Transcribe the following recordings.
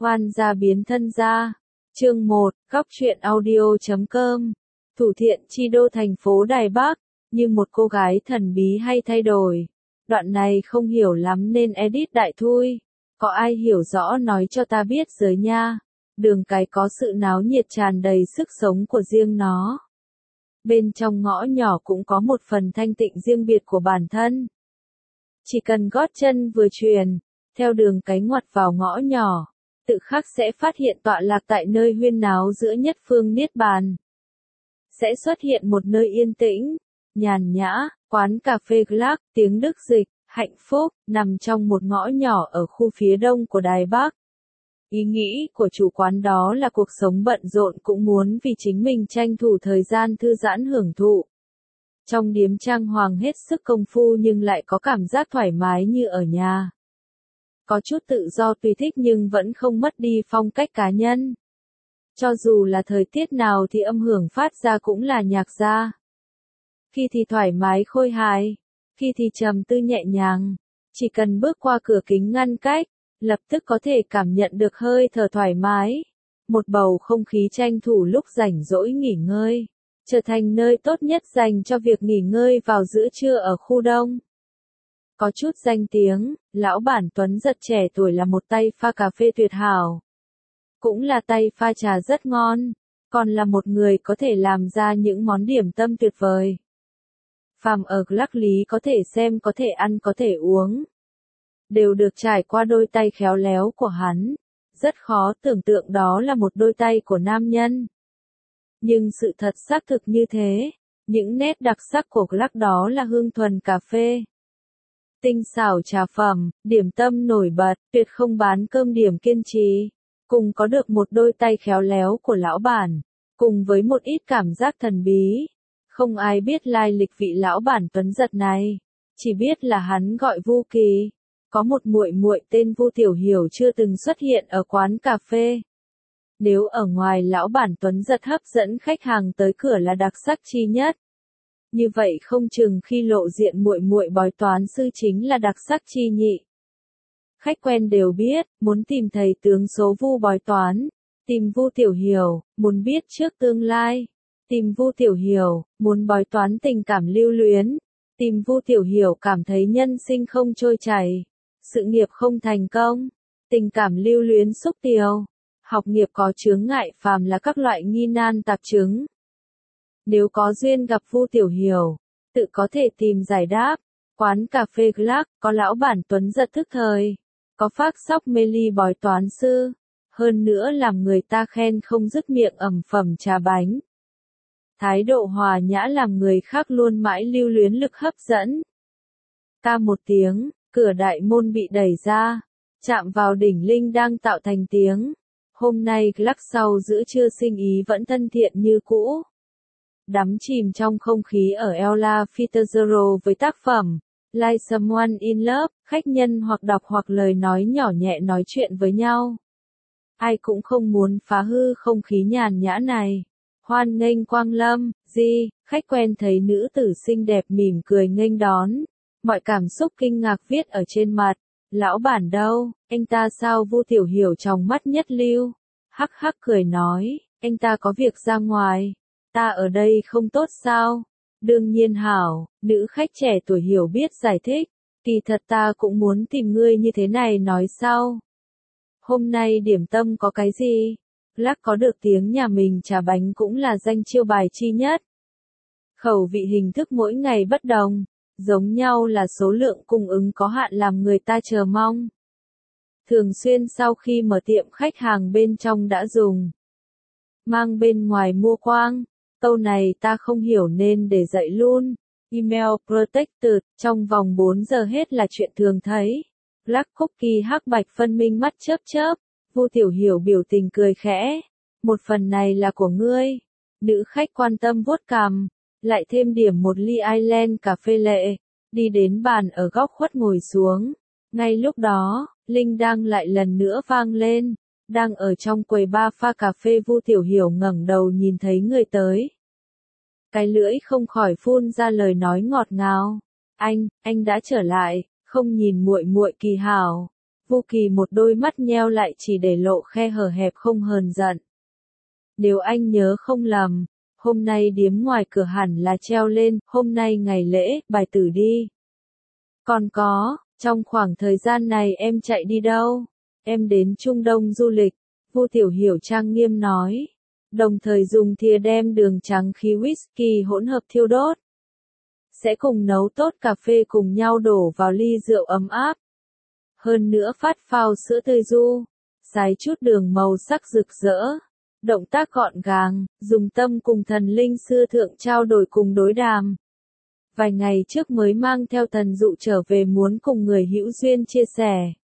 Oan gia biến thân gia. Chương 1, góc truyện audio.com. Thủ Thiện chi đô thành phố Đài Bắc, như một cô gái thần bí hay thay đổi. Đoạn này không hiểu lắm nên edit đại thui. Có ai hiểu rõ nói cho ta biết giới nha. Đường cái có sự náo nhiệt tràn đầy sức sống của riêng nó. Bên trong ngõ nhỏ cũng có một phần thanh tịnh riêng biệt của bản thân. Chỉ cần gót chân vừa truyền, theo đường cái ngoặt vào ngõ nhỏ, tự khắc sẽ phát hiện tọa lạc tại nơi huyên náo giữa nhất phương niết bàn. Sẽ xuất hiện một nơi yên tĩnh, nhàn nhã, quán cà phê Glac, tiếng Đức dịch, hạnh phúc, nằm trong một ngõ nhỏ ở khu phía đông của Đài Bắc. Ý nghĩ của chủ quán đó là cuộc sống bận rộn cũng muốn vì chính mình tranh thủ thời gian thư giãn hưởng thụ. Trong điếm trang hoàng hết sức công phu nhưng lại có cảm giác thoải mái như ở nhà. Có chút tự do tùy thích nhưng vẫn không mất đi phong cách cá nhân. Cho dù là thời tiết nào thì âm hưởng phát ra cũng là nhạc gia. Khi thì thoải mái khôi hài, khi thì trầm tư nhẹ nhàng. Chỉ cần bước qua cửa kính ngăn cách, lập tức có thể cảm nhận được hơi thở thoải mái. Một bầu không khí tranh thủ lúc rảnh rỗi nghỉ ngơi, trở thành nơi tốt nhất dành cho việc nghỉ ngơi vào giữa trưa ở khu đông. Có chút danh tiếng, lão bản Tuấn Giật trẻ tuổi là một tay pha cà phê tuyệt hảo. Cũng là tay pha trà rất ngon, còn là một người có thể làm ra những món điểm tâm tuyệt vời. Phàm ở Glac Lý có thể xem, có thể ăn, có thể uống, đều được trải qua đôi tay khéo léo của hắn. Rất khó tưởng tượng đó là một đôi tay của nam nhân. Nhưng sự thật xác thực như thế, những nét đặc sắc của Glac đó là hương thuần cà phê, tinh xảo trà phẩm, điểm tâm nổi bật, tuyệt không bán cơm điểm kiên trì, cùng có được một đôi tay khéo léo của lão bản, cùng với một ít cảm giác thần bí. Không ai biết lai lịch vị lão bản Tuấn Giật này, chỉ biết là hắn gọi Vu Kỳ, có một muội muội tên Vu Tiểu Hiểu chưa từng xuất hiện ở quán cà phê. Nếu ở ngoài lão bản Tuấn Giật hấp dẫn khách hàng tới cửa là đặc sắc chi nhất, như vậy không chừng khi lộ diện muội muội bói toán sư chính là đặc sắc chi nhị. Khách quen đều biết, muốn tìm thầy tướng số Vu bói toán, tìm Vu Tiểu Hiểu, muốn biết trước tương lai, tìm Vu Tiểu Hiểu, muốn bói toán tình cảm lưu luyến, tìm Vu Tiểu Hiểu cảm thấy nhân sinh không trôi chảy, sự nghiệp không thành công, tình cảm lưu luyến xúc tiều, học nghiệp có chướng ngại, phàm là các loại nghi nan tạp chứng. Nếu có duyên gặp Vu Tiểu Hiểu, tự có thể tìm giải đáp. Quán cà phê Glac có lão bản Tuấn Giật thức thời, có phác sóc mê ly bói toán sư, hơn nữa làm người ta khen không dứt miệng ẩm phẩm trà bánh. Thái độ hòa nhã làm người khác luôn mãi lưu luyến, lực hấp dẫn. Ca một tiếng, cửa đại môn bị đẩy ra, chạm vào đỉnh linh đang tạo thành tiếng. Hôm nay Glac sau giữa trưa sinh ý vẫn thân thiện như cũ. Đắm chìm trong không khí ở Ella Fitzgerald với tác phẩm Like Someone in Love, khách nhân hoặc đọc hoặc lời nói nhỏ nhẹ nói chuyện với nhau. Ai cũng không muốn phá hư không khí nhàn nhã này. Hoan nghênh quang lâm, khách quen thấy nữ tử xinh đẹp mỉm cười nghênh đón. Mọi cảm xúc kinh ngạc viết ở trên mặt. Lão bản đâu, anh ta sao? Vu Tiểu Hiểu trong mắt nhất lưu. Hắc hắc cười nói, anh ta có việc ra ngoài. Ta ở đây không tốt sao? Đương nhiên hảo, nữ khách trẻ tuổi hiểu biết giải thích. Kỳ thật ta cũng muốn tìm ngươi như thế này nói sau. Hôm nay điểm tâm có cái gì? Glac có được tiếng nhà mình trà bánh cũng là danh chiêu bài chi nhất. Khẩu vị hình thức mỗi ngày bất đồng, giống nhau là số lượng cung ứng có hạn làm người ta chờ mong. Thường xuyên sau khi mở tiệm khách hàng bên trong đã dùng mang bên ngoài mua quang. Câu này ta không hiểu nên để dạy luôn. Email protected, trong vòng 4 giờ hết là chuyện thường thấy. Black cookie hắc bạch phân minh mắt chớp chớp. Vu Tiểu Hiểu biểu tình cười khẽ. Một phần này là của ngươi. Nữ khách quan tâm vuốt cằm. Lại thêm điểm một ly Island cà phê lệ. Đi đến bàn ở góc khuất ngồi xuống. Ngay lúc đó, Linh đang lại lần nữa vang lên. Đang ở trong quầy bar pha cà phê, Vu Tiểu Hiểu ngẩng đầu nhìn thấy người tới. Cái lưỡi không khỏi phun ra lời nói ngọt ngào. Anh đã trở lại, không nhìn muội muội kỳ hảo. Vu Kỳ một đôi mắt nheo lại chỉ để lộ khe hở hẹp không hờn giận. Nếu anh nhớ không lầm, hôm nay điếm ngoài cửa hẳn là treo lên, hôm nay ngày lễ, bài tử đi. Còn có, trong khoảng thời gian này em chạy đi đâu? Em đến Trung Đông du lịch, Vu Tiểu Hiểu trang nghiêm nói. Đồng thời dùng thìa đem đường trắng khí whisky hỗn hợp thiêu đốt. Sẽ cùng nấu tốt cà phê cùng nhau đổ vào ly rượu ấm áp. Hơn nữa phát phao sữa tươi ru, xái chút đường màu sắc rực rỡ. Động tác gọn gàng, dùng tâm cùng thần linh xưa thượng trao đổi cùng đối đàm. Vài ngày trước mới mang theo Thần Dụ trở về muốn cùng người hữu duyên chia sẻ.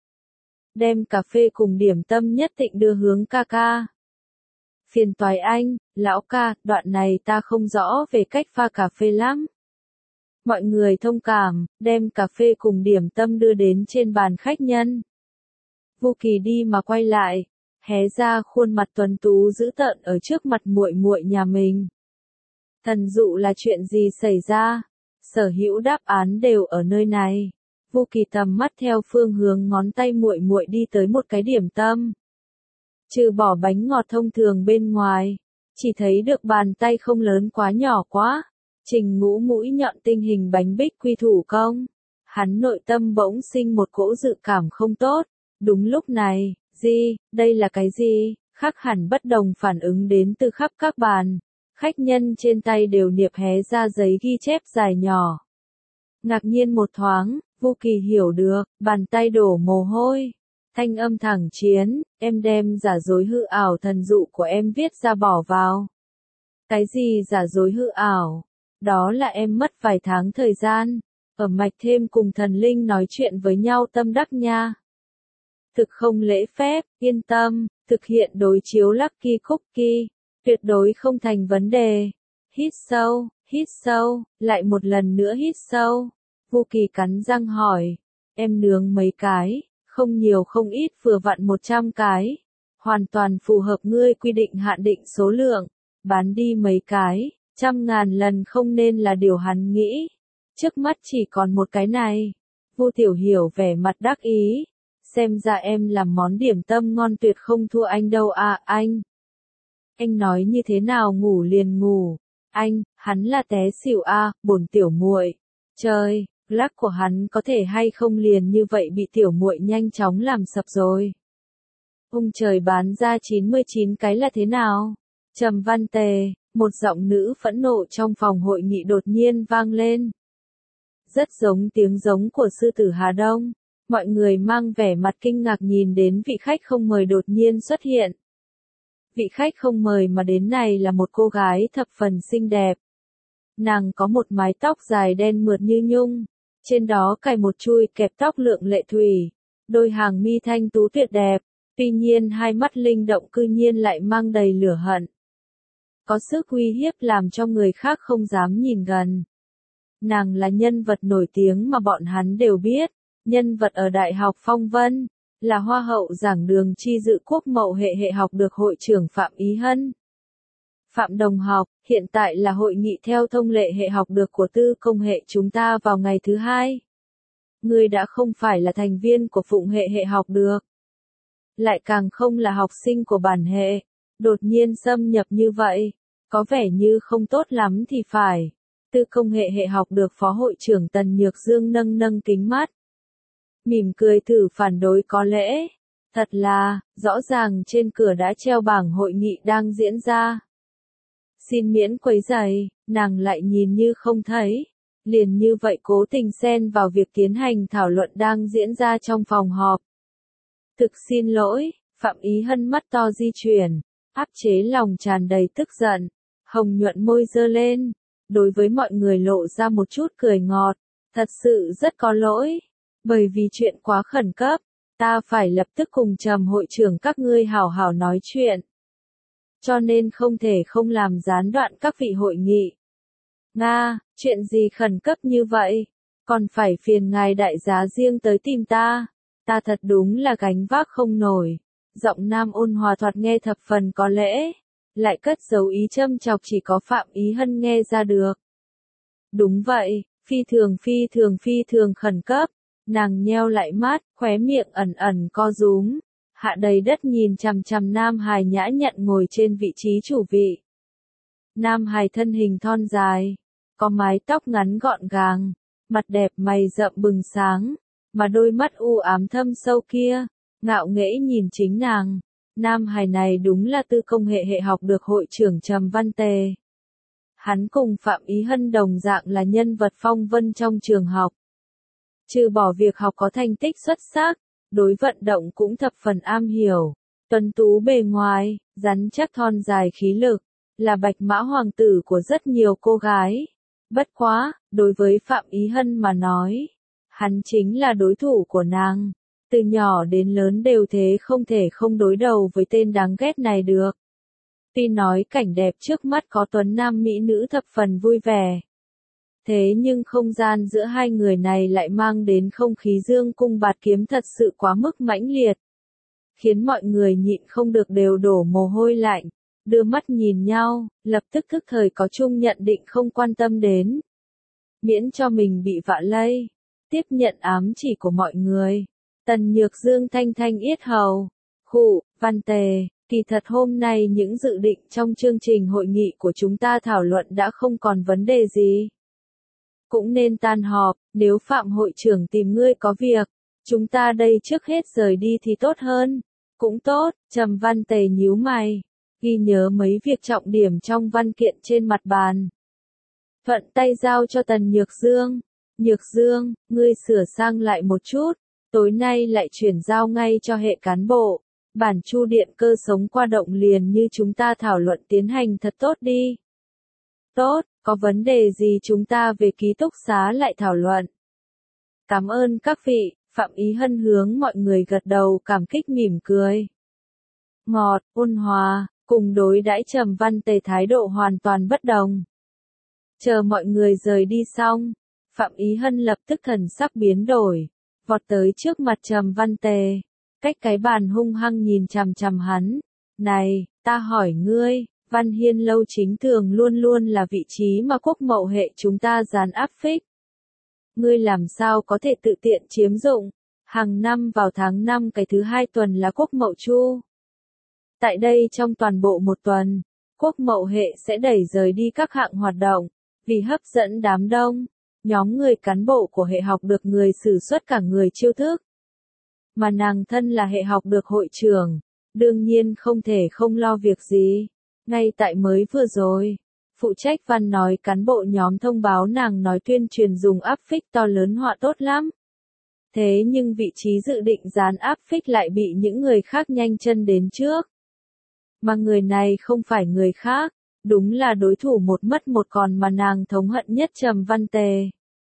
Đem cà phê cùng điểm tâm nhất định đưa hướng ca ca. Phiền toái anh, lão ca, đoạn này ta không rõ về cách pha cà phê lắm. Mọi người thông cảm, đem cà phê cùng điểm tâm đưa đến trên bàn khách nhân. Vu Kỳ đi mà quay lại, hé ra khuôn mặt tuấn tú dữ tợn ở trước mặt muội muội nhà mình. Thần Dụ là chuyện gì xảy ra? Sở hữu đáp án đều ở nơi này. Vu Kỳ tầm mắt theo phương hướng ngón tay muội muội đi tới một cái điểm tâm. Trừ bỏ bánh ngọt thông thường bên ngoài, chỉ thấy được bàn tay không lớn quá nhỏ quá. Trình Ngũ mũi nhọn tinh hình bánh bích quy thủ công. Hắn nội tâm bỗng sinh một cỗ dự cảm không tốt. Đúng lúc này, đây là cái gì? Khác hẳn bất đồng phản ứng đến từ khắp các bàn. Khách nhân trên tay đều niệp hé ra giấy ghi chép dài nhỏ. Ngạc nhiên một thoáng, Vu Kỳ hiểu được, bàn tay đổ mồ hôi. Thanh âm thẳng chiến, em đem giả dối hư ảo thần dụ của em viết ra bỏ vào. Cái gì giả dối hư ảo? Đó là em mất vài tháng thời gian, ở mạch thêm cùng thần linh nói chuyện với nhau tâm đắc nha. Thực không lễ phép, yên tâm, thực hiện đối chiếu Lucky Cookie, tuyệt đối không thành vấn đề. Hít sâu, lại một lần nữa hít sâu. Vu Kỳ cắn răng hỏi, em nướng mấy cái, không nhiều không ít vừa vặn 100 cái. Hoàn toàn phù hợp ngươi quy định hạn định số lượng, bán đi mấy cái, 100.000 lần không nên là điều hắn nghĩ. Trước mắt chỉ còn một cái này. Vu Tiểu Hiểu vẻ mặt đắc ý. Xem ra em làm món điểm tâm ngon tuyệt không thua anh đâu à, anh. Anh nói như thế nào ngủ liền ngủ. Anh, hắn là té xỉu à, bổn tiểu muội. Trời, lắc của hắn có thể hay không liền như vậy bị tiểu muội nhanh chóng làm sập rồi. Ông trời bán ra 99 cái là thế nào? Trầm Văn Tề, một giọng nữ phẫn nộ trong phòng hội nghị đột nhiên vang lên. Rất giống tiếng giống của sư tử Hà Đông. Mọi người mang vẻ mặt kinh ngạc nhìn đến vị khách không mời đột nhiên xuất hiện. Vị khách không mời mà đến này là một cô gái thập phần xinh đẹp. Nàng có một mái tóc dài đen mượt như nhung, trên đó cài một chui kẹp tóc lượng lệ thủy, đôi hàng mi thanh tú tuyệt đẹp, tuy nhiên hai mắt linh động cư nhiên lại mang đầy lửa hận. Có sức uy hiếp làm cho người khác không dám nhìn gần. Nàng là nhân vật nổi tiếng mà bọn hắn đều biết, nhân vật ở Đại học Phong Vân, là hoa hậu giảng đường chi dự quốc mậu hệ học được hội trưởng Phạm Ý Hân. Phạm đồng học, hiện tại là hội nghị theo thông lệ hệ học được của tư công hệ chúng ta vào ngày thứ 2. Ngươi đã không phải là thành viên của phụng hệ học được. Lại càng không là học sinh của bản hệ. Đột nhiên xâm nhập như vậy, có vẻ như không tốt lắm thì phải. Tư công hệ học được phó hội trưởng Tần Nhược Dương nâng kính mắt. Mỉm cười thử phản đối có lẽ. Thật là, rõ ràng trên cửa đã treo bảng hội nghị đang diễn ra. Xin miễn quấy rầy, nàng lại nhìn như không thấy. Liền như vậy cố tình xen vào việc tiến hành thảo luận đang diễn ra trong phòng họp. Thực xin lỗi, Phạm Ý Hân mắt to di chuyển, áp chế lòng tràn đầy tức giận, hồng nhuận môi giơ lên, đối với mọi người lộ ra một chút cười ngọt, thật sự rất có lỗi, bởi vì chuyện quá khẩn cấp, ta phải lập tức cùng Trầm hội trưởng các ngươi hảo hảo nói chuyện. Cho nên không thể không làm gián đoạn các vị hội nghị. Nga, chuyện gì khẩn cấp như vậy? Còn phải phiền ngài đại giá riêng tới tìm ta. Ta thật đúng là gánh vác không nổi. Giọng nam ôn hòa thoạt nghe thập phần có lẽ. Lại cất dấu ý châm chọc chỉ có Phạm Ý Hân nghe ra được. Đúng vậy, phi thường khẩn cấp. Nàng nheo lại mắt, khóe miệng ẩn ẩn co rúm. Hạ đầy đất nhìn chằm chằm Nam Hải nhã nhặn ngồi trên vị trí chủ vị. Nam Hải thân hình thon dài, có mái tóc ngắn gọn gàng, mặt đẹp mày rậm bừng sáng, mà đôi mắt u ám thâm sâu kia, ngạo nghễ nhìn chính nàng. Nam Hải này đúng là tư công hệ hệ học được hội trưởng Trầm Văn Tề. Hắn cùng Phạm Ý Hân đồng dạng là nhân vật phong vân trong trường học. Trừ bỏ việc học có thành tích xuất sắc, đối vận động cũng thập phần am hiểu. Tuấn tú bề ngoài, rắn chắc thon dài khí lực, là bạch mã hoàng tử của rất nhiều cô gái. Bất quá, đối với Phạm Ý Hân mà nói, hắn chính là đối thủ của nàng. Từ nhỏ đến lớn đều thế không thể không đối đầu với tên đáng ghét này được. Tuy nói cảnh đẹp trước mắt có tuấn nam mỹ nữ thập phần vui vẻ. Thế nhưng không gian giữa hai người này lại mang đến không khí dương cung bạt kiếm thật sự quá mức mãnh liệt. Khiến mọi người nhịn không được đều đổ mồ hôi lạnh, đưa mắt nhìn nhau, lập tức thức thời có chung nhận định không quan tâm đến. Miễn cho mình bị vạ lây, tiếp nhận ám chỉ của mọi người. Tần Nhược Dương thanh thanh yết hầu, khụ, Văn Tề, kỳ thật hôm nay những dự định trong chương trình hội nghị của chúng ta thảo luận đã không còn vấn đề gì. Cũng nên tan họp, nếu Phạm hội trưởng tìm ngươi có việc, chúng ta đây trước hết rời đi thì tốt hơn. Cũng tốt, Trầm Văn Tề nhíu mày, ghi nhớ mấy việc trọng điểm trong văn kiện trên mặt bàn. Thuận tay giao cho Tần Nhược Dương. Nhược Dương, ngươi sửa sang lại một chút, tối nay lại chuyển giao ngay cho hệ cán bộ. Bản chu điện cơ sống qua động liền như chúng ta thảo luận tiến hành thật tốt đi. Tốt, có vấn đề gì chúng ta về ký túc xá lại thảo luận. Cảm ơn các vị, Phạm Ý Hân hướng mọi người gật đầu cảm kích mỉm cười. Ngọt, ôn hòa, cùng đối đãi Trầm Văn Tề thái độ hoàn toàn bất đồng. Chờ mọi người rời đi xong, Phạm Ý Hân lập tức thần sắc biến đổi, vọt tới trước mặt Trầm Văn Tề, cách cái bàn hung hăng nhìn chằm chằm hắn. Này, ta hỏi ngươi, Văn Hiên lâu chính thường luôn luôn là vị trí mà quốc mậu hệ chúng ta dàn áp phích. Ngươi làm sao có thể tự tiện chiếm dụng, hàng năm vào tháng 5 cái thứ 2 tuần là quốc mậu chu. Tại đây trong toàn bộ một tuần, quốc mậu hệ sẽ đẩy rời đi các hạng hoạt động, vì hấp dẫn đám đông, nhóm người cán bộ của hệ học được người sử xuất cả người chiêu thức. Mà nàng thân là hệ học được hội trưởng, đương nhiên không thể không lo việc gì. Ngay tại mới vừa rồi, phụ trách văn nói cán bộ nhóm thông báo nàng nói tuyên truyền dùng áp phích to lớn họa tốt lắm. Thế nhưng vị trí dự định dán áp phích lại bị những người khác nhanh chân đến trước. Mà người này không phải người khác, đúng là đối thủ một mất một còn mà nàng thống hận nhất Trầm Văn Tề.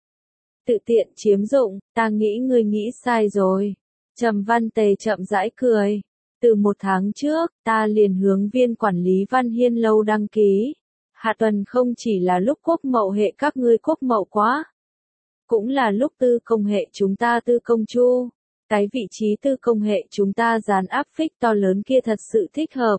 Tự tiện chiếm dụng, ta nghĩ ngươi nghĩ sai rồi. Trầm Văn Tề chậm rãi cười. Từ 1 tháng trước, ta liền hướng viên quản lý Văn Hiên lâu đăng ký. Hạ tuần không chỉ là lúc quốc mậu hệ các ngươi quốc mậu quá. Cũng là lúc tư công hệ chúng ta tư công chu. Cái vị trí tư công hệ chúng ta dán áp phích to lớn kia thật sự thích hợp.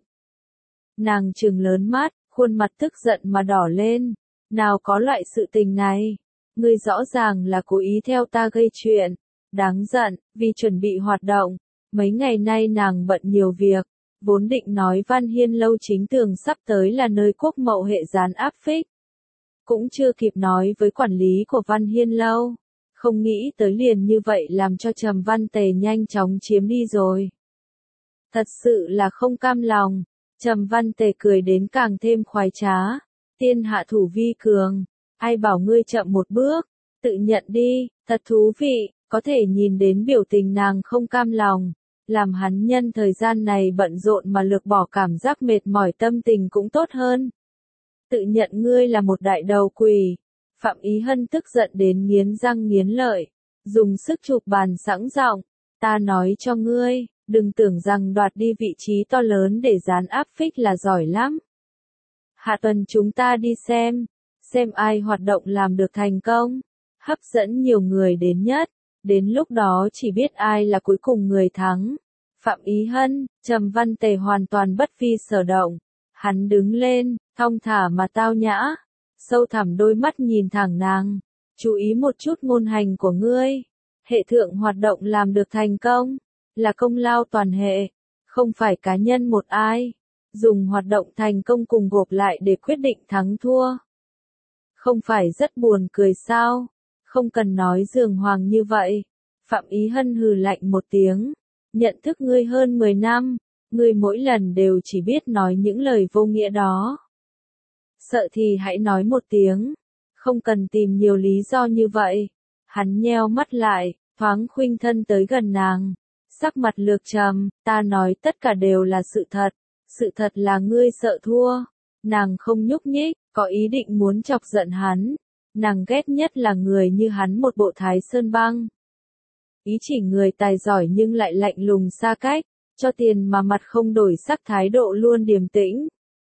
Nàng trừng lớn mắt, khuôn mặt tức giận mà đỏ lên. Nào có loại sự tình này. Ngươi rõ ràng là cố ý theo ta gây chuyện. Đáng giận, vì chuẩn bị hoạt động. Mấy ngày nay nàng bận nhiều việc, vốn định nói Văn Hiên lâu chính tường sắp tới là nơi quốc mậu hệ dán áp phích. Cũng chưa kịp nói với quản lý của Văn Hiên lâu, không nghĩ tới liền như vậy làm cho Trầm Văn Tề nhanh chóng chiếm đi rồi. Thật sự là không cam lòng, Trầm Văn Tề cười đến càng thêm khoái trá. Tiên hạ thủ vi cường, ai bảo ngươi chậm một bước, tự nhận đi, thật thú vị, có thể nhìn đến biểu tình nàng không cam lòng. Làm hắn nhân thời gian này bận rộn mà lược bỏ cảm giác mệt mỏi tâm tình cũng tốt hơn. Tự nhận ngươi là một đại đầu quỷ. Phạm Ý Hân tức giận đến nghiến răng nghiến lợi. Dùng sức chụp bàn sẵn giọng. Ta nói cho ngươi, đừng tưởng rằng đoạt đi vị trí to lớn để dán áp phích là giỏi lắm. Hạ tuần chúng ta đi xem ai hoạt động làm được thành công, hấp dẫn nhiều người đến nhất. Đến lúc đó chỉ biết ai là cuối cùng người thắng. Phạm Ý Hân, Trầm Văn Tề hoàn toàn bất vi sở động. Hắn đứng lên, thong thả mà tao nhã. Sâu thẳm đôi mắt nhìn thẳng nàng. Chú ý một chút ngôn hành của ngươi. Hệ thượng hoạt động làm được thành công, là công lao toàn hệ, không phải cá nhân một ai. Dùng hoạt động thành công cùng gộp lại để quyết định thắng thua. Không phải rất buồn cười sao? Không cần nói dường hoàng như vậy. Phạm Ý Hân hừ lạnh một tiếng. Nhận thức ngươi hơn 10 năm, ngươi mỗi lần đều chỉ biết nói những lời vô nghĩa đó. Sợ thì hãy nói một tiếng, không cần tìm nhiều lý do như vậy. Hắn nheo mắt lại, thoáng khuynh thân tới gần nàng. Sắc mặt lược trầm, ta nói tất cả đều là sự thật. Sự thật là ngươi sợ thua. Nàng không nhúc nhích, có ý định muốn chọc giận hắn. Nàng ghét nhất là người như hắn một bộ thái sơn băng. Ý chỉ người tài giỏi nhưng lại lạnh lùng xa cách, cho tiền mà mặt không đổi sắc thái độ luôn điềm tĩnh.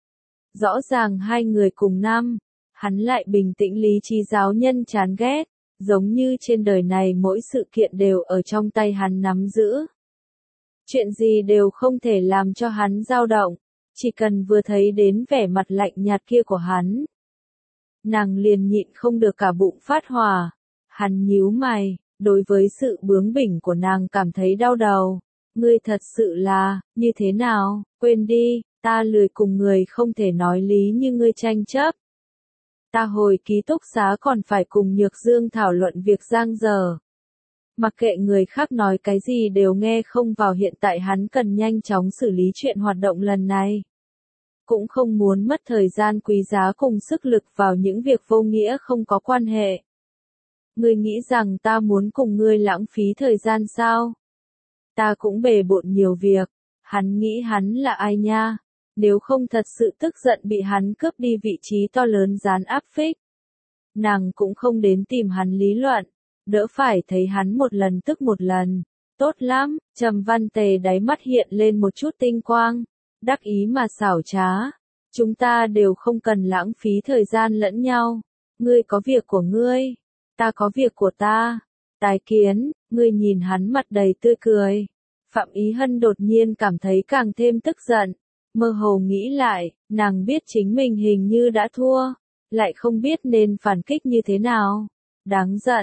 Rõ ràng hai người cùng năm, hắn lại bình tĩnh lý trí giáo nhân chán ghét, giống như trên đời này mỗi sự kiện đều ở trong tay hắn nắm giữ. Chuyện gì đều không thể làm cho hắn dao động, chỉ cần vừa thấy đến vẻ mặt lạnh nhạt kia của hắn. Nàng liền nhịn không được cả bụng phát hỏa, hắn nhíu mày, đối với sự bướng bỉnh của nàng cảm thấy đau đầu. Ngươi thật sự là, như thế nào, quên đi, ta lười cùng người không thể nói lý như ngươi tranh chấp. Ta hồi ký túc xá còn phải cùng Nhược Dương thảo luận việc giang dở. Mặc kệ người khác nói cái gì đều nghe không vào, hiện tại hắn cần nhanh chóng xử lý chuyện hoạt động lần này. Cũng không muốn mất thời gian quý giá cùng sức lực vào những việc vô nghĩa không có quan hệ. Ngươi nghĩ rằng ta muốn cùng ngươi lãng phí thời gian sao? Ta cũng bề bộn nhiều việc. Hắn nghĩ hắn là ai nha? Nếu không thật sự tức giận bị hắn cướp đi vị trí to lớn gián áp phích. Nàng cũng không đến tìm hắn lý luận, đỡ phải thấy hắn một lần tức một lần. Tốt lắm, Trầm Văn Tề đáy mắt hiện lên một chút tinh quang, đắc ý mà xảo trá. Chúng ta đều không cần lãng phí thời gian lẫn nhau. Ngươi có việc của ngươi, ta có việc của ta. Tái kiến, ngươi nhìn hắn mặt đầy tươi cười. Phạm Ý Hân đột nhiên cảm thấy càng thêm tức giận. Mơ hồ nghĩ lại, nàng biết chính mình hình như đã thua, lại không biết nên phản kích như thế nào. Đáng giận,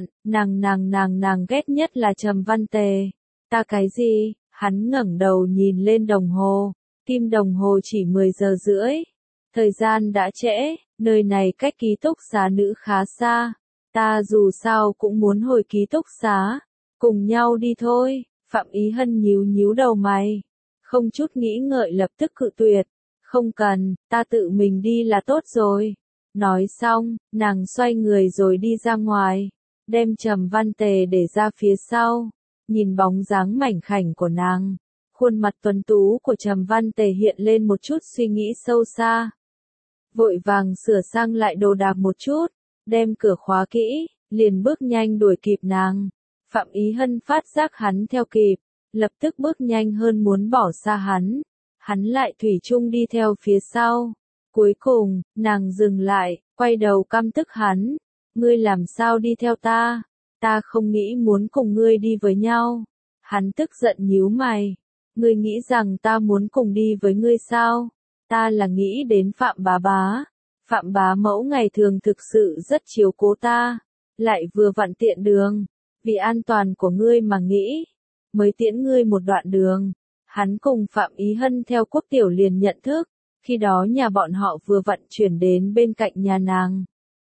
nàng ghét nhất là Trầm Văn Tề. Ta cái gì? Hắn ngẩng đầu nhìn lên đồng hồ, kim đồng hồ chỉ 10 giờ rưỡi. Thời gian đã trễ, nơi này cách ký túc xá nữ khá xa. Ta dù sao cũng muốn hồi ký túc xá. Cùng nhau đi thôi. Phạm Ý Hân nhíu nhíu đầu mày. Không chút nghĩ ngợi lập tức cự tuyệt. Không cần, ta tự mình đi là tốt rồi. Nói xong, nàng xoay người rồi đi ra ngoài. Đem Trầm Văn Tề để ra phía sau. Nhìn bóng dáng mảnh khảnh của nàng. Khuôn mặt tuấn tú của Trầm Văn Tề hiện lên một chút suy nghĩ sâu xa. Vội vàng sửa sang lại đồ đạc một chút. Đem cửa khóa kỹ, liền bước nhanh đuổi kịp nàng. Phạm Ý Hân phát giác hắn theo kịp, lập tức bước nhanh hơn muốn bỏ xa hắn. Hắn lại thủy chung đi theo phía sau. Cuối cùng, nàng dừng lại, quay đầu căm tức hắn. Ngươi làm sao đi theo ta? Ta không nghĩ muốn cùng ngươi đi với nhau. Hắn tức giận nhíu mày. Ngươi nghĩ rằng ta muốn cùng đi với ngươi sao? Ta là nghĩ đến Phạm bá bá. Phạm bá mẫu ngày thường thực sự rất chiếu cố ta. Lại vừa vặn tiện đường. Vì an toàn của ngươi mà nghĩ. Mới tiễn ngươi một đoạn đường. Hắn cùng Phạm Ý Hân theo Quốc Tiểu liền nhận thức. Khi đó nhà bọn họ vừa vặn chuyển đến bên cạnh nhà nàng.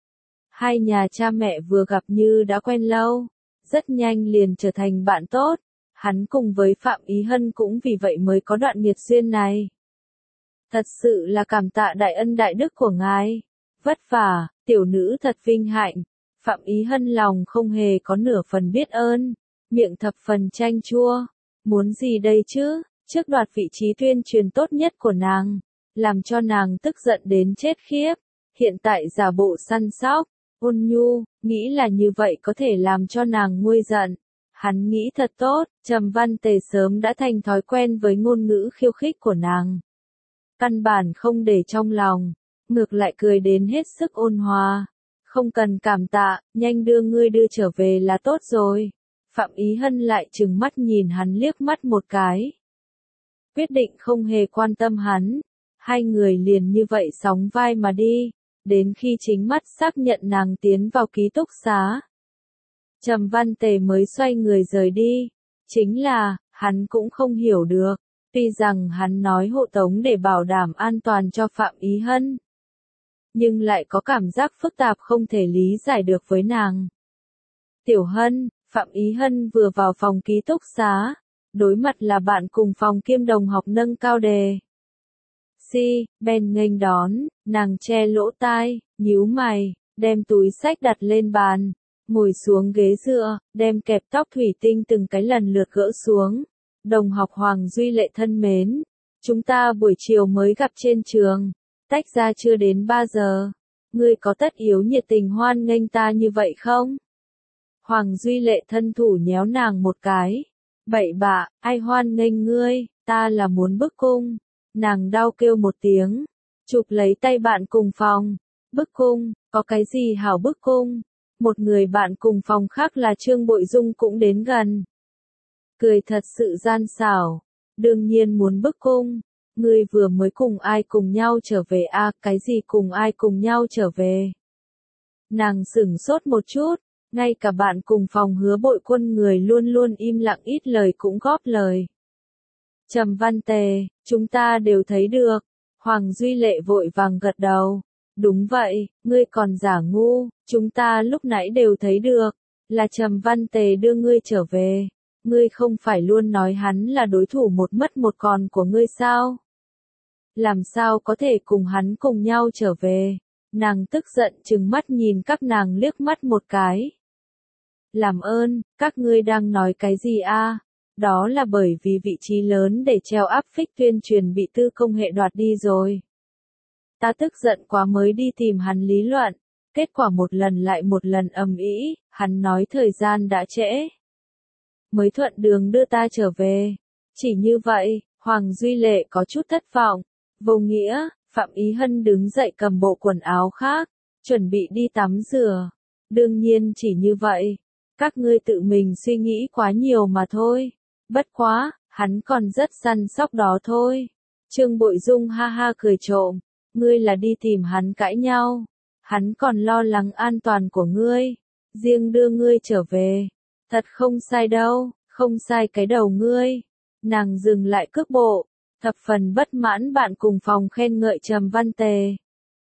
Hai nhà cha mẹ vừa gặp như đã quen lâu. Rất nhanh liền trở thành bạn tốt. Hắn cùng với Phạm Ý Hân cũng vì vậy mới có đoạn nghiệt duyên này. Thật sự là cảm tạ đại ân đại đức của ngài. Vất vả, tiểu nữ thật vinh hạnh. Phạm Ý Hân lòng không hề có nửa phần biết ơn. Miệng thập phần chanh chua. Muốn gì đây chứ? Trước đoạt vị trí tuyên truyền tốt nhất của nàng. Làm cho nàng tức giận đến chết khiếp. Hiện tại giả bộ săn sóc, ôn nhu, nghĩ là như vậy có thể làm cho nàng nguôi giận. Hắn nghĩ thật tốt, Trầm Văn Tề sớm đã thành thói quen với ngôn ngữ khiêu khích của nàng. Căn bản không để trong lòng, ngược lại cười đến hết sức ôn hòa. Không cần cảm tạ, nhanh đưa ngươi đưa trở về là tốt rồi. Phạm Ý Hân lại trừng mắt nhìn hắn liếc mắt một cái. Quyết định không hề quan tâm hắn. Hai người liền như vậy sóng vai mà đi. Đến khi chính mắt xác nhận nàng tiến vào ký túc xá. Trầm Văn Tề mới xoay người rời đi. Chính là, hắn cũng không hiểu được. Tuy rằng hắn nói hộ tống để bảo đảm an toàn cho Phạm Ý Hân, nhưng lại có cảm giác phức tạp không thể lý giải được với nàng. Tiểu Hân, Phạm Ý Hân vừa vào phòng ký túc xá, đối mặt là bạn cùng phòng kiêm đồng học nâng cao đề. Ben nghênh đón, nàng che lỗ tai, nhíu mày, đem túi xách đặt lên bàn, ngồi xuống ghế dựa, đem kẹp tóc thủy tinh từng cái lần lượt gỡ xuống. Đồng học Hoàng Duy Lệ thân mến, chúng ta buổi chiều mới gặp trên trường, tách ra chưa đến 3 giờ, ngươi có tất yếu nhiệt tình hoan nghênh ta như vậy không? Hoàng Duy Lệ thân thủ nhéo nàng một cái. Bậy bạ, ai hoan nghênh ngươi, ta là muốn bức cung. Nàng đau kêu một tiếng, chụp lấy tay bạn cùng phòng. Bức cung, có cái gì hảo bức cung? Một người bạn cùng phòng khác là Trương Bội Dung cũng đến gần. Cười thật sự gian xảo, đương nhiên muốn bức cung. Ngươi vừa mới cùng ai cùng nhau trở về à, cái gì cùng ai cùng nhau trở về? Nàng sửng sốt một chút, ngay cả bạn cùng phòng Hứa Bội Quân người luôn luôn im lặng ít lời cũng góp lời. Trầm Văn Tề, chúng ta đều thấy được. Hoàng Duy Lệ vội vàng gật đầu. Đúng vậy, ngươi còn giả ngu, chúng ta lúc nãy đều thấy được, là Trầm Văn Tề đưa ngươi trở về. Ngươi không phải luôn nói hắn là đối thủ một mất một còn của ngươi sao? Làm sao có thể cùng hắn cùng nhau trở về? Nàng tức giận trừng mắt nhìn các nàng liếc mắt một cái. Làm ơn, các ngươi đang nói cái gì a? Đó là bởi vì vị trí lớn để treo áp phích tuyên truyền bị Tư Công Hệ đoạt đi rồi. Ta tức giận quá mới đi tìm hắn lý luận, kết quả một lần lại một lần ầm ĩ, hắn nói thời gian đã trễ, mới thuận đường đưa ta trở về. Chỉ như vậy, Hoàng Duy Lệ có chút thất vọng. Vô nghĩa, Phạm Ý Hân đứng dậy cầm bộ quần áo khác, chuẩn bị đi tắm rửa. Đương nhiên chỉ như vậy, các ngươi tự mình suy nghĩ quá nhiều mà thôi. Bất quá, hắn còn rất săn sóc đó thôi. Trương Bội Dung ha ha cười trộm, ngươi là đi tìm hắn cãi nhau. Hắn còn lo lắng an toàn của ngươi, riêng đưa ngươi trở về. Thật không sai đâu, không sai cái đầu ngươi. Nàng dừng lại cước bộ, thập phần bất mãn bạn cùng phòng khen ngợi Trầm Văn Tề.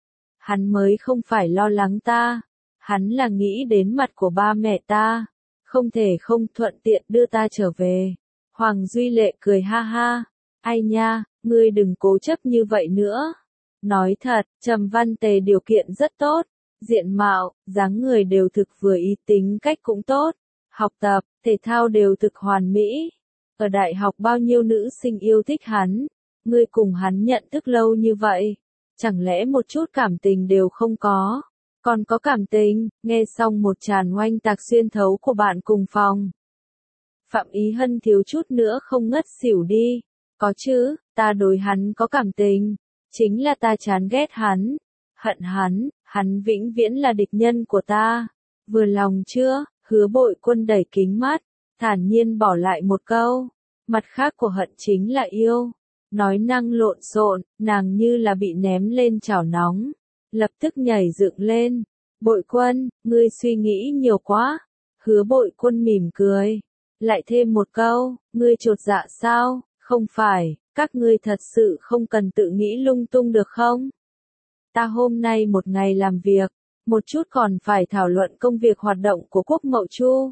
Hắn mới không phải lo lắng ta, hắn là nghĩ đến mặt của ba mẹ ta, không thể không thuận tiện đưa ta trở về. Hoàng Duy Lệ cười ha ha, ai nha, ngươi đừng cố chấp như vậy nữa. Nói thật, Trầm Văn Tề điều kiện rất tốt, diện mạo, dáng người đều thực vừa ý, tính cách cũng tốt, học tập, thể thao đều thực hoàn mỹ. Ở đại học bao nhiêu nữ sinh yêu thích hắn, ngươi cùng hắn nhận thức lâu như vậy, chẳng lẽ một chút cảm tình đều không có? Còn có cảm tình, nghe xong một tràn oanh tạc xuyên thấu của bạn cùng phòng. Phạm Ý Hân thiếu chút nữa không ngất xỉu đi. Có chứ, ta đối hắn có cảm tình, chính là ta chán ghét hắn, hận hắn vĩnh viễn là địch nhân của ta. Vừa lòng chưa? Hứa Bội Quân đẩy kính mắt, thản nhiên bỏ lại một câu. Mặt khác của hận chính là yêu. Nói năng lộn xộn, nàng như là bị ném lên chảo nóng, lập tức nhảy dựng lên. Bội Quân, ngươi suy nghĩ nhiều quá. Hứa Bội Quân mỉm cười, lại thêm một câu, ngươi chột dạ sao? Không phải, các ngươi thật sự không cần tự nghĩ lung tung được không? Ta hôm nay một ngày làm việc, một chút còn phải thảo luận công việc hoạt động của Quốc Mậu Chu.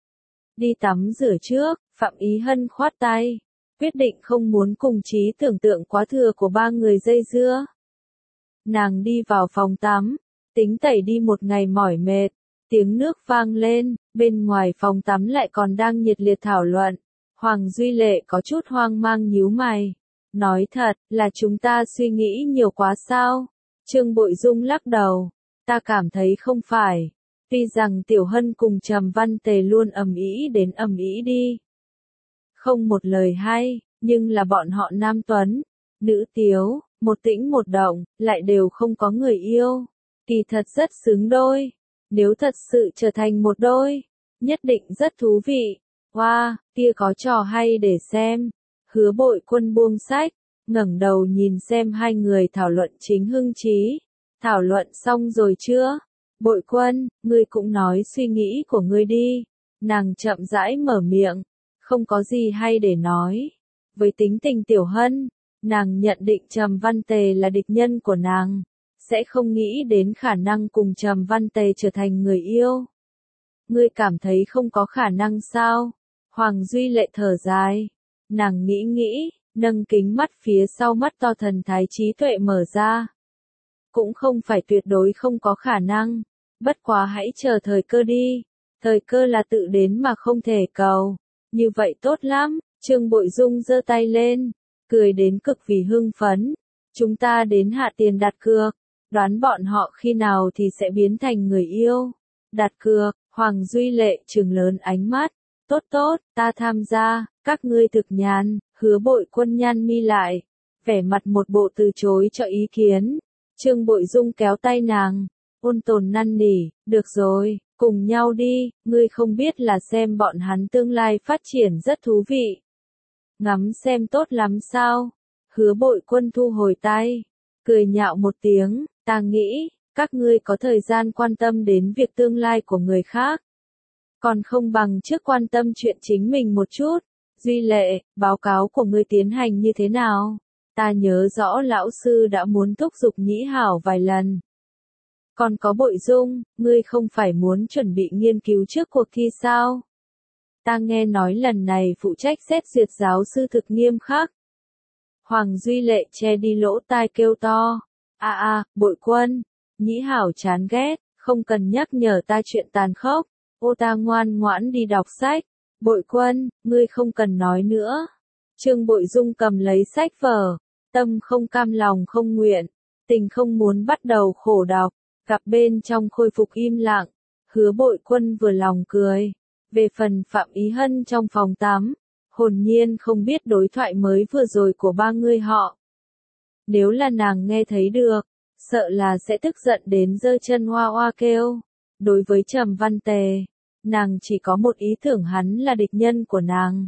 Đi tắm rửa trước, Phạm Ý Hân khoát tay, quyết định không muốn cùng trí tưởng tượng quá thừa của ba người dây dưa. Nàng đi vào phòng tắm, tính tẩy đi một ngày mỏi mệt, tiếng nước vang lên, bên ngoài phòng tắm lại còn đang nhiệt liệt thảo luận. Hoàng Duy Lệ có chút hoang mang nhíu mày. Nói thật, là chúng ta suy nghĩ nhiều quá sao? Trương Bội Dung lắc đầu. Ta cảm thấy không phải. Tuy rằng Tiểu Hân cùng Trầm Văn Tề luôn ầm ĩ đến ầm ĩ đi. Không một lời hay, nhưng là bọn họ nam tuấn, nữ tiếu, một tĩnh một động, lại đều không có người yêu. Kỳ thật rất xứng đôi. Nếu thật sự trở thành một đôi, nhất định rất thú vị. Wow, kia có trò hay để xem. Hứa Bội Quân buông sách, ngẩng đầu nhìn xem hai người thảo luận chính hưng chí. Thảo luận xong rồi chưa? Bội Quân, ngươi cũng nói suy nghĩ của ngươi đi. Nàng chậm rãi mở miệng, không có gì hay để nói. Với tính tình Tiểu Hân, nàng nhận định Trầm Văn Tề là địch nhân của nàng, sẽ không nghĩ đến khả năng cùng Trầm Văn Tề trở thành người yêu. Ngươi cảm thấy không có khả năng sao? Hoàng Duy Lệ thở dài. Nàng nghĩ, nâng kính mắt phía sau mắt to thần thái trí tuệ mở ra. Cũng không phải tuyệt đối không có khả năng, bất quá hãy chờ thời cơ đi. Thời cơ là tự đến mà không thể cầu. Như vậy tốt lắm, Trương Bội Dung giơ tay lên, cười đến cực vì hưng phấn. Chúng ta đến hạ tiền đặt cược, đoán bọn họ khi nào thì sẽ biến thành người yêu. Đặt cược, Hoàng Duy Lệ trừng lớn ánh mắt. Tốt tốt, ta tham gia, các ngươi thực nhàn, Hứa Bội Quân nhăn mi lại, vẻ mặt một bộ từ chối cho ý kiến. Trương Bội Dung kéo tay nàng, ôn tồn năn nỉ, được rồi, cùng nhau đi, ngươi không biết là xem bọn hắn tương lai phát triển rất thú vị. Ngắm xem tốt lắm sao? Hứa Bội Quân thu hồi tay, cười nhạo một tiếng, ta nghĩ, các ngươi có thời gian quan tâm đến việc tương lai của người khác. Còn không bằng trước quan tâm chuyện chính mình một chút. Duy Lệ, báo cáo của ngươi tiến hành như thế nào? Ta nhớ rõ lão sư đã muốn thúc giục Nhĩ Hảo vài lần. Còn có Bội Dung, ngươi không phải muốn chuẩn bị nghiên cứu trước cuộc thi sao? Ta nghe nói lần này phụ trách xét duyệt giáo sư thực nghiêm khắc. Hoàng Duy Lệ che đi lỗ tai kêu to. Bội Quân, Nhĩ Hảo chán ghét, không cần nhắc nhở ta chuyện tàn khốc. Ô ta ngoan ngoãn đi đọc sách. Bội Quân, ngươi không cần nói nữa. Trương Bội Dung cầm lấy sách vở, tâm không cam lòng không nguyện, tình không muốn bắt đầu khổ đọc, cặp bên trong khôi phục im lặng. Hứa Bội Quân vừa lòng cười. Về phần Phạm Ý Hân trong phòng tắm, hồn nhiên không biết đối thoại mới vừa rồi của ba người họ. Nếu là nàng nghe thấy được, sợ là sẽ tức giận đến giơ chân hoa hoa kêu. Đối với Trầm Văn Tề, nàng chỉ có một ý tưởng, hắn là địch nhân của nàng.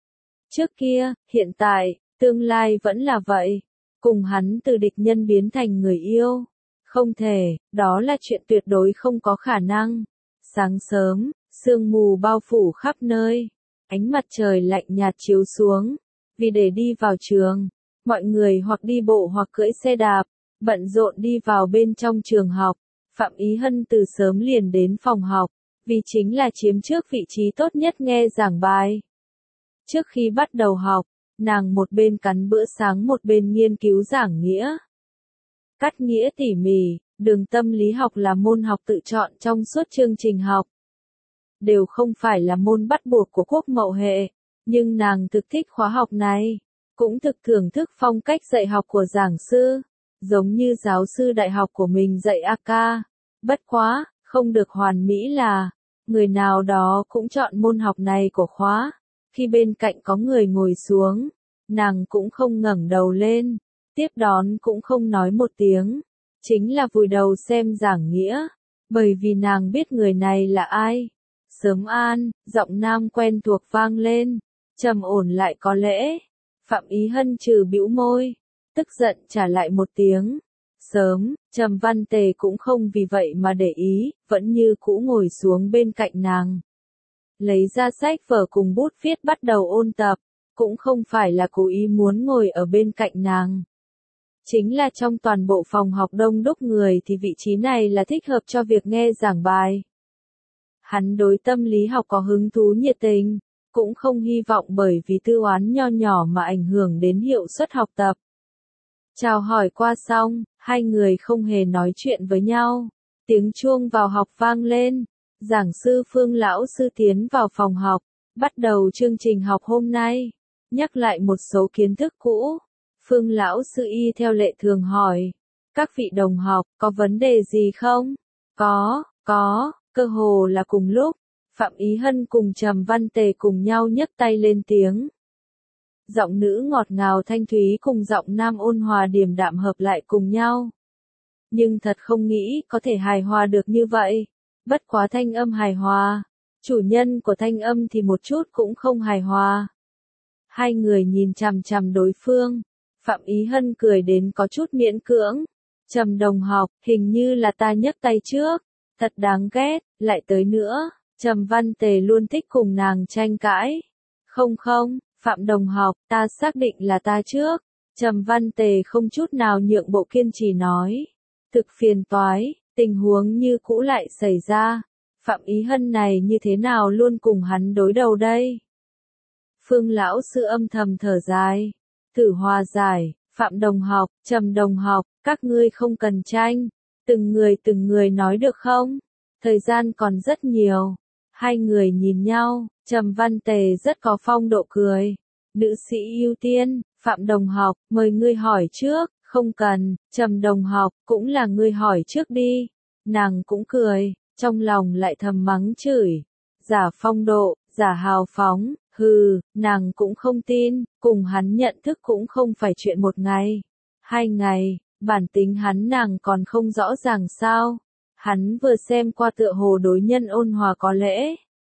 Trước kia, hiện tại, tương lai vẫn là vậy. Cùng hắn từ địch nhân biến thành người yêu. Không thể, đó là chuyện tuyệt đối không có khả năng. Sáng sớm, sương mù bao phủ khắp nơi. Ánh mặt trời lạnh nhạt chiếu xuống. Vì để đi vào trường, mọi người hoặc đi bộ hoặc cưỡi xe đạp, bận rộn đi vào bên trong trường học. Phạm Ý Hân từ sớm liền đến phòng học, vì chính là chiếm trước vị trí tốt nhất nghe giảng bài. Trước khi bắt đầu học, nàng một bên cắn bữa sáng một bên nghiên cứu giảng nghĩa. Cắt nghĩa tỉ mỉ, đường tâm lý học là môn học tự chọn trong suốt chương trình học. Đều không phải là môn bắt buộc của Quốc Mậu hệ, nhưng nàng thực thích khóa học này, cũng thực thưởng thức phong cách dạy học của giảng sư, giống như giáo sư đại học của mình dạy AK. Bất quá, không được hoàn mỹ là, người nào đó cũng chọn môn học này của khóa. Khi bên cạnh có người ngồi xuống, nàng cũng không ngẩng đầu lên, tiếp đón cũng không nói một tiếng, chính là vùi đầu xem giảng nghĩa, bởi vì nàng biết người này là ai. Sớm an, giọng nam quen thuộc vang lên, trầm ổn lại có lễ. Phạm Ý Hân trừ bĩu môi, tức giận trả lại một tiếng. Sớm, Trầm Văn Tề cũng không vì vậy mà để ý, vẫn như cũ ngồi xuống bên cạnh nàng. Lấy ra sách vở cùng bút viết bắt đầu ôn tập, cũng không phải là cố ý muốn ngồi ở bên cạnh nàng. Chính là trong toàn bộ phòng học đông đúc người thì vị trí này là thích hợp cho việc nghe giảng bài. Hắn đối tâm lý học có hứng thú nhiệt tình, cũng không hy vọng bởi vì tư oán nho nhỏ mà ảnh hưởng đến hiệu suất học tập. Chào hỏi qua xong, hai người không hề nói chuyện với nhau. Tiếng chuông vào học vang lên. Giảng sư Phương lão sư tiến vào phòng học, bắt đầu chương trình học hôm nay, nhắc lại một số kiến thức cũ. Phương lão sư y theo lệ thường hỏi, các vị đồng học có vấn đề gì không? Có, cơ hồ là cùng lúc, Phạm Ý Hân cùng Trầm Văn Tề cùng nhau nhấc tay lên tiếng. Giọng nữ ngọt ngào thanh thúy cùng giọng nam ôn hòa điềm đạm hợp lại cùng nhau. Nhưng thật không nghĩ có thể hài hòa được như vậy. Bất quá thanh âm hài hòa, chủ nhân của thanh âm thì một chút cũng không hài hòa. Hai người nhìn chằm chằm đối phương, Phạm Ý Hân cười đến có chút miễn cưỡng. Trầm đồng học, hình như là ta nhấc tay trước, thật đáng ghét, lại tới nữa. Trầm Văn Tề luôn thích cùng nàng tranh cãi. Không không, Phạm đồng học, ta xác định là ta trước. Trầm Văn Tề không chút nào nhượng bộ kiên trì nói. Thực phiền toái, tình huống như cũ lại xảy ra. Phạm Ý Hân này như thế nào luôn cùng hắn đối đầu đây? Phương lão sư âm thầm thở dài. Thử hòa giải, Phạm đồng học, Trầm đồng học, các ngươi không cần tranh. Từng người nói được không? Thời gian còn rất nhiều. Hai người nhìn nhau, Trầm Văn Tề rất có phong độ cười. Nữ sĩ ưu tiên, Phạm đồng học, mời ngươi hỏi trước, không cần, Trầm đồng học, cũng là ngươi hỏi trước đi. Nàng cũng cười, trong lòng lại thầm mắng chửi. Giả phong độ, giả hào phóng, hừ, nàng cũng không tin, cùng hắn nhận thức cũng không phải chuyện một ngày, 2 ngày, bản tính hắn nàng còn không rõ ràng sao. Hắn vừa xem qua tựa hồ đối nhân ôn hòa có lễ.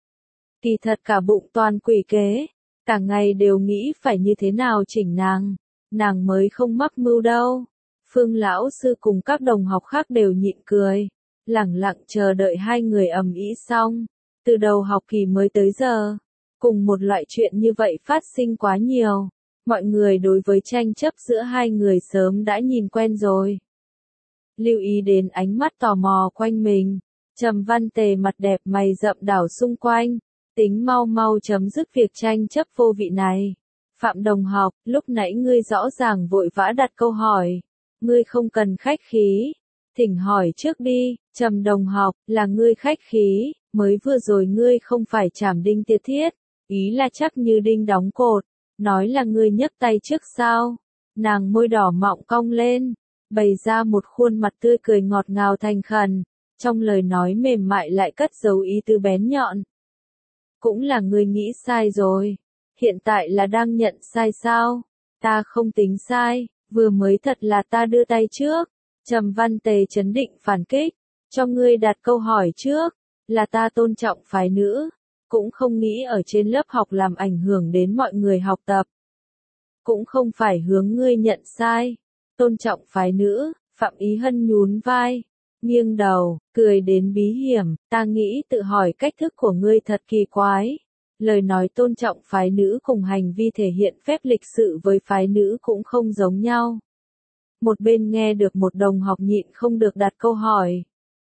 Kỳ thật cả bụng toàn quỷ kế, cả ngày đều nghĩ phải như thế nào chỉnh nàng mới không mắc mưu đâu. Phương lão sư cùng các đồng học khác đều nhịn cười, lẳng lặng chờ đợi hai người ầm ĩ xong. Từ đầu học kỳ mới tới giờ, cùng một loại chuyện như vậy phát sinh quá nhiều. Mọi người đối với tranh chấp giữa hai người sớm đã nhìn quen rồi. Lưu ý đến ánh mắt tò mò quanh mình, Trầm Văn Tề mặt đẹp mày rậm đảo xung quanh, tính mau mau chấm dứt việc tranh chấp vô vị này. Phạm đồng học, lúc nãy ngươi rõ ràng vội vã đặt câu hỏi, ngươi không cần khách khí, thỉnh hỏi trước đi. Trầm đồng học, là ngươi khách khí, mới vừa rồi ngươi không phải chảm đinh tiệt thiết, ý là chắc như đinh đóng cột, nói là ngươi nhấc tay trước sao? Nàng môi đỏ mọng cong lên, bày ra một khuôn mặt tươi cười ngọt ngào thành khẩn, trong lời nói mềm mại lại cất giấu ý tứ bén nhọn. Cũng là ngươi nghĩ sai rồi, hiện tại là đang nhận sai sao? Ta không tính sai, vừa mới thật là ta đưa tay trước. Trầm Văn Tề chấn định phản kích, cho ngươi đặt câu hỏi trước, là ta tôn trọng phái nữ, cũng không nghĩ ở trên lớp học làm ảnh hưởng đến mọi người học tập. Cũng không phải hướng ngươi nhận sai, tôn trọng phái nữ. Phạm Ý Hân nhún vai, nghiêng đầu, cười đến bí hiểm, ta nghĩ tự hỏi cách thức của ngươi thật kỳ quái. Lời nói tôn trọng phái nữ cùng hành vi thể hiện phép lịch sự với phái nữ cũng không giống nhau. Một bên nghe được một đồng học nhịn không được đặt câu hỏi.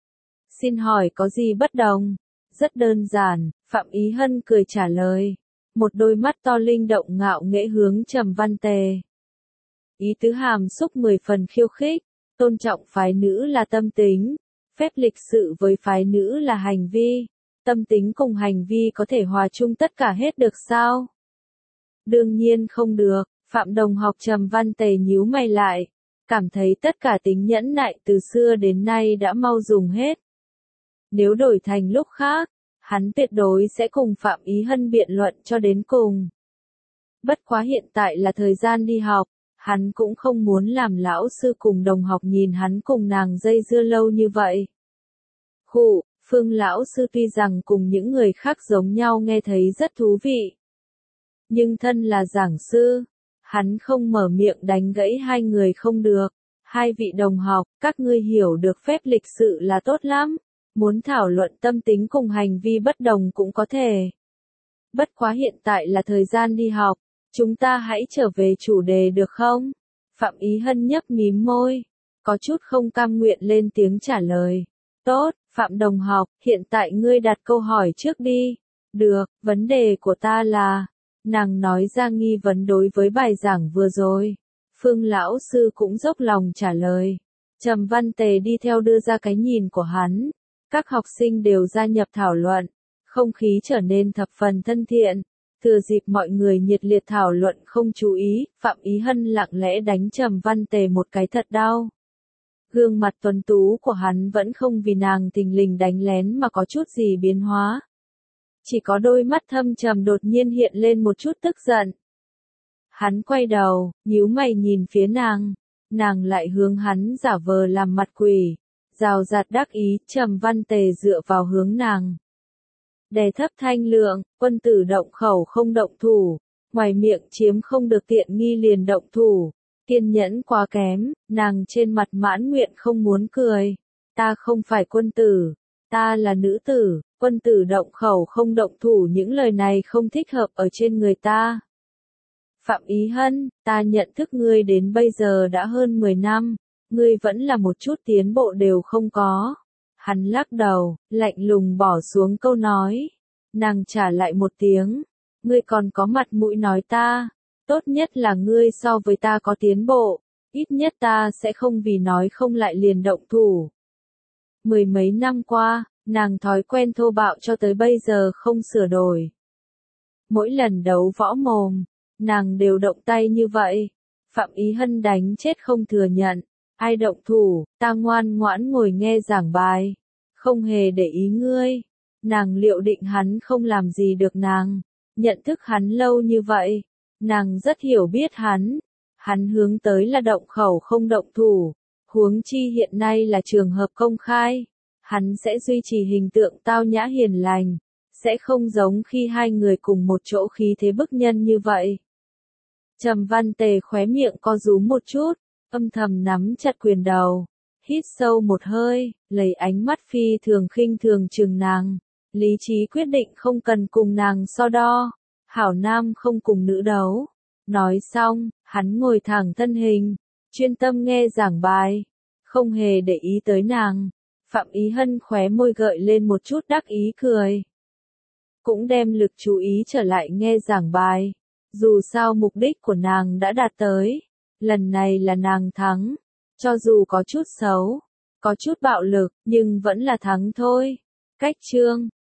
Xin hỏi có gì bất đồng? Rất đơn giản, Phạm Ý Hân cười trả lời. Một đôi mắt to linh động ngạo nghễ hướng Trầm Văn Tề. Ý tứ hàm xúc 10 phần khiêu khích, tôn trọng phái nữ là tâm tính, phép lịch sự với phái nữ là hành vi, tâm tính cùng hành vi có thể hòa chung tất cả hết được sao? Đương nhiên không được, Phạm đồng học. Trầm Văn Tề nhíu mày lại, cảm thấy tất cả tính nhẫn nại từ xưa đến nay đã mau dùng hết. Nếu đổi thành lúc khác, hắn tuyệt đối sẽ cùng Phạm Ý Hân biện luận cho đến cùng. Bất quá hiện tại là thời gian đi học, hắn cũng không muốn làm lão sư cùng đồng học nhìn hắn cùng nàng dây dưa lâu như vậy. Khụ, Phương lão sư tuy rằng cùng những người khác giống nhau nghe thấy rất thú vị. Nhưng thân là giảng sư, hắn không mở miệng đánh gãy hai người không được. Hai vị đồng học, các ngươi hiểu được phép lịch sự là tốt lắm. Muốn thảo luận tâm tính cùng hành vi bất đồng cũng có thể. Bất quá hiện tại là thời gian đi học, chúng ta hãy trở về chủ đề được không? Phạm Ý Hân nhấp mím môi, có chút không cam nguyện lên tiếng trả lời. Tốt, Phạm đồng học, hiện tại ngươi đặt câu hỏi trước đi. Được, vấn đề của ta là, nàng nói ra nghi vấn đối với bài giảng vừa rồi. Phương lão sư cũng dốc lòng trả lời. Trầm Văn Tề đi theo đưa ra cái nhìn của hắn. Các học sinh đều gia nhập thảo luận, không khí trở nên thập phần thân thiện. Thừa dịp mọi người nhiệt liệt thảo luận không chú ý, Phạm Ý Hân lặng lẽ đánh Trầm Văn Tề một cái thật đau. Gương mặt tuấn tú của hắn vẫn không vì nàng thình lình đánh lén mà có chút gì biến hóa. Chỉ có đôi mắt thâm trầm đột nhiên hiện lên một chút tức giận. Hắn quay đầu, nhíu mày nhìn phía nàng lại hướng hắn giả vờ làm mặt quỷ. Rào rạt đắc ý. Trầm Văn Tề dựa vào hướng nàng. Đè thấp thanh lượng, quân tử động khẩu không động thủ, ngoài miệng chiếm không được tiện nghi liền động thủ. Kiên nhẫn quá kém, nàng trên mặt mãn nguyện không muốn cười. Ta không phải quân tử, Ta là nữ tử, quân tử động khẩu không động thủ, những lời này không thích hợp ở trên người ta. Phạm Ý Hân, ta nhận thức ngươi đến bây giờ đã hơn 10 năm, ngươi vẫn là một chút tiến bộ đều không có. Hắn lắc đầu, lạnh lùng bỏ xuống câu nói. Nàng trả lại một tiếng, ngươi còn có mặt mũi nói ta, tốt nhất là ngươi so với ta có tiến bộ, ít nhất ta sẽ không vì nói không lại liền động thủ. Mười mấy năm qua, nàng thói quen thô bạo cho tới bây giờ không sửa đổi. Mỗi lần đấu võ mồm, nàng đều động tay như vậy. Phạm Ý Hân đánh chết không thừa nhận. Ai động thủ, ta ngoan ngoãn ngồi nghe giảng bài. Không hề để ý ngươi. Nàng liệu định hắn không làm gì được nàng. Nhận thức hắn lâu như vậy. Nàng rất hiểu biết hắn. Hắn hướng tới là động khẩu không động thủ. Huống chi hiện nay là trường hợp công khai. Hắn sẽ duy trì hình tượng tao nhã hiền lành. Sẽ không giống khi hai người cùng một chỗ khí thế bức nhân như vậy. Trầm Văn Tề khóe miệng co rúm một chút, âm thầm nắm chặt quyền đầu, hít sâu một hơi, lấy ánh mắt phi thường khinh thường chừng nàng, lý trí quyết định không cần cùng nàng so đo, hảo nam không cùng nữ đấu. Nói xong, hắn ngồi thẳng thân hình, chuyên tâm nghe giảng bài, không hề để ý tới nàng. Phạm Ý Hân khóe môi gợi lên một chút đắc ý cười. Cũng đem lực chú ý trở lại nghe giảng bài. Dù sao mục đích của nàng đã đạt tới. Lần này là nàng thắng. Cho dù có chút xấu, có chút bạo lực, nhưng vẫn là thắng thôi. Cách chương